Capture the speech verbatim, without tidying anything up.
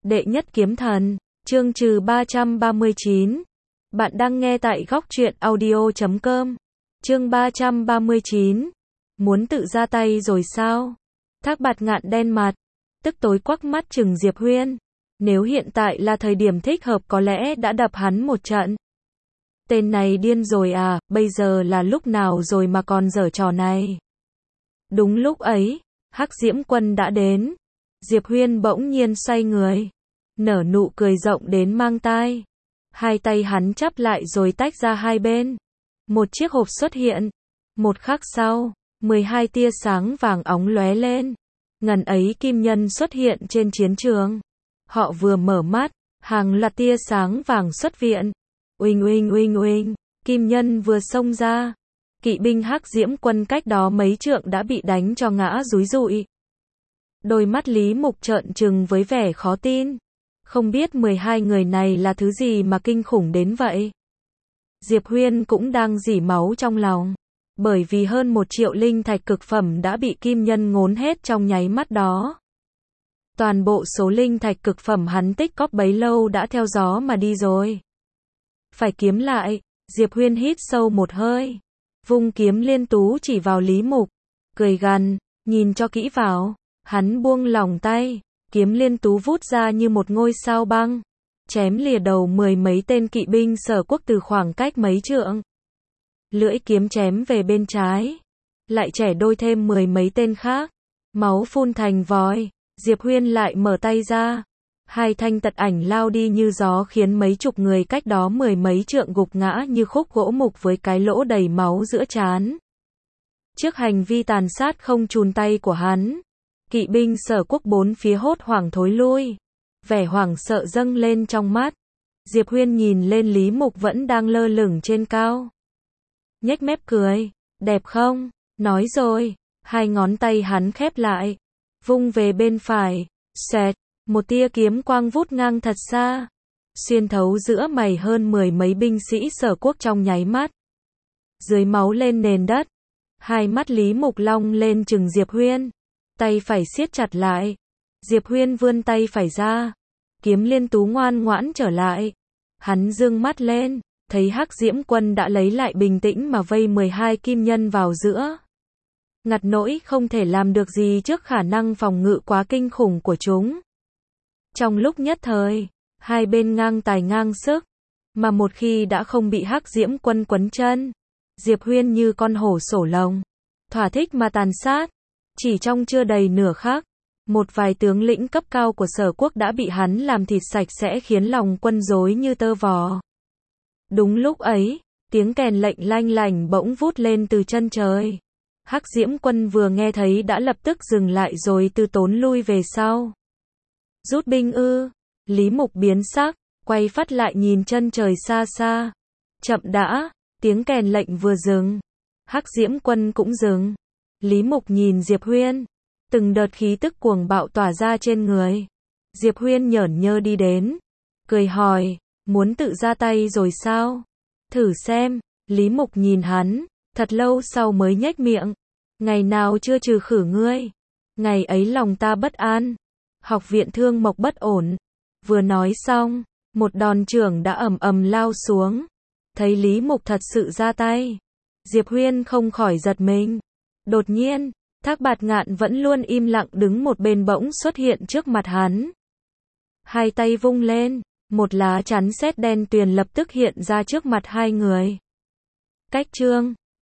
Đệ nhất kiếm thần, chương trừ ba trăm ba mươi chín. Bạn đang nghe tại góc truyện audio chấm com. Chương ba trăm ba mươi chín. Muốn tự ra tay rồi sao? Thác Bạt Ngạn đen mặt, tức tối quắc mắt chừng Diệp Huyên. Nếu hiện tại là thời điểm thích hợp có lẽ đã đập hắn một trận. Tên này điên rồi à, bây giờ là lúc nào rồi mà còn giở trò này? Đúng lúc ấy, Hắc Diễm Quân đã đến. Diệp Huyên bỗng nhiên xoay người, nở nụ cười rộng đến mang tai. Hai tay hắn chắp lại rồi tách ra hai bên. Một chiếc hộp xuất hiện. Một khắc sau, mười hai tia sáng vàng óng lóe lên. Ngần ấy kim nhân xuất hiện trên chiến trường. Họ vừa mở mắt, hàng loạt tia sáng vàng xuất viện. Uỳnh uỳnh uỳnh uỳnh, kim nhân vừa xông ra. Kỵ binh Hắc Diễm Quân cách đó mấy trượng đã bị đánh cho ngã rúi rụi. Đôi mắt Lý Mục trợn trừng với vẻ khó tin. Không biết mười hai người này là thứ gì mà kinh khủng đến vậy. Diệp Huyên cũng đang rỉ máu trong lòng. Bởi vì hơn một triệu linh thạch cực phẩm đã bị kim nhân ngốn hết trong nháy mắt đó. Toàn bộ số linh thạch cực phẩm hắn tích cóp bấy lâu đã theo gió mà đi rồi. Phải kiếm lại. Diệp Huyên hít sâu một hơi. Vung kiếm liên tú chỉ vào Lý Mục. Cười gằn, nhìn cho kỹ vào. Hắn buông lỏng tay. Kiếm liên tú vút ra như một ngôi sao băng. Chém lìa đầu mười mấy tên kỵ binh Sở Quốc từ khoảng cách mấy trượng. Lưỡi kiếm chém về bên trái. Lại trẻ đôi thêm mười mấy tên khác. Máu phun thành vòi. Diệp Huyên lại mở tay ra. Hai thanh tật ảnh lao đi như gió khiến mấy chục người cách đó mười mấy trượng gục ngã như khúc gỗ mục với cái lỗ đầy máu giữa trán. Trước hành vi tàn sát không chùn tay của hắn, kỵ binh Sở Quốc bốn phía hốt hoảng thối lui. Vẻ hoảng sợ dâng lên trong mắt. Diệp Huyên nhìn lên Lý Mục vẫn đang lơ lửng trên cao. Nhếch mép cười. Đẹp không? Nói rồi. Hai ngón tay hắn khép lại. Vung về bên phải. Xẹt. Một tia kiếm quang vút ngang thật xa. Xuyên thấu giữa mày hơn mười mấy binh sĩ Sở Quốc trong nháy mắt. Dưới máu lên nền đất. Hai mắt Lý Mục long lên chừng Diệp Huyên. Tay phải siết chặt lại. Diệp Huyên vươn tay phải ra. Kiếm liên tú ngoan ngoãn trở lại. Hắn dương mắt lên. Thấy Hắc Diễm Quân đã lấy lại bình tĩnh mà vây mười hai kim nhân vào giữa. Ngặt nỗi không thể làm được gì trước khả năng phòng ngự quá kinh khủng của chúng. Trong lúc nhất thời, hai bên ngang tài ngang sức. Mà một khi đã không bị Hắc Diễm Quân quấn chân, Diệp Huyên như con hổ sổ lồng. Thỏa thích mà tàn sát. Chỉ trong chưa đầy nửa khắc, một vài tướng lĩnh cấp cao của Sở Quốc đã bị hắn làm thịt sạch sẽ khiến lòng quân rối như tơ vò. Đúng lúc ấy, tiếng kèn lệnh lanh lành bỗng vút lên từ chân trời. Hắc Diễm Quân vừa nghe thấy đã lập tức dừng lại rồi từ tốn lui về sau. Rút binh ư? Lý Mục biến sắc, quay phát lại nhìn chân trời xa xa. Chậm đã, tiếng kèn lệnh vừa dừng, Hắc Diễm Quân cũng dừng. Lý Mục nhìn Diệp Huyên, từng đợt khí tức cuồng bạo tỏa ra trên người. Diệp Huyên nhởn nhơ đi đến, cười hỏi, muốn tự ra tay rồi sao? Thử xem. Lý Mục nhìn hắn, thật lâu sau mới nhếch miệng. Ngày nào chưa trừ khử ngươi? Ngày ấy lòng ta bất an. Học viện Thương Mộc bất ổn. Vừa nói xong, một đòn chưởng đã ầm ầm lao xuống. Thấy Lý Mục thật sự ra tay, Diệp Huyên không khỏi giật mình. Đột nhiên, Thác Bạt Ngạn vẫn luôn im lặng đứng một bên bỗng xuất hiện trước mặt hắn. Hai tay vung lên, một lá chắn sét đen tuyền lập tức hiện ra trước mặt hai người. Cách chương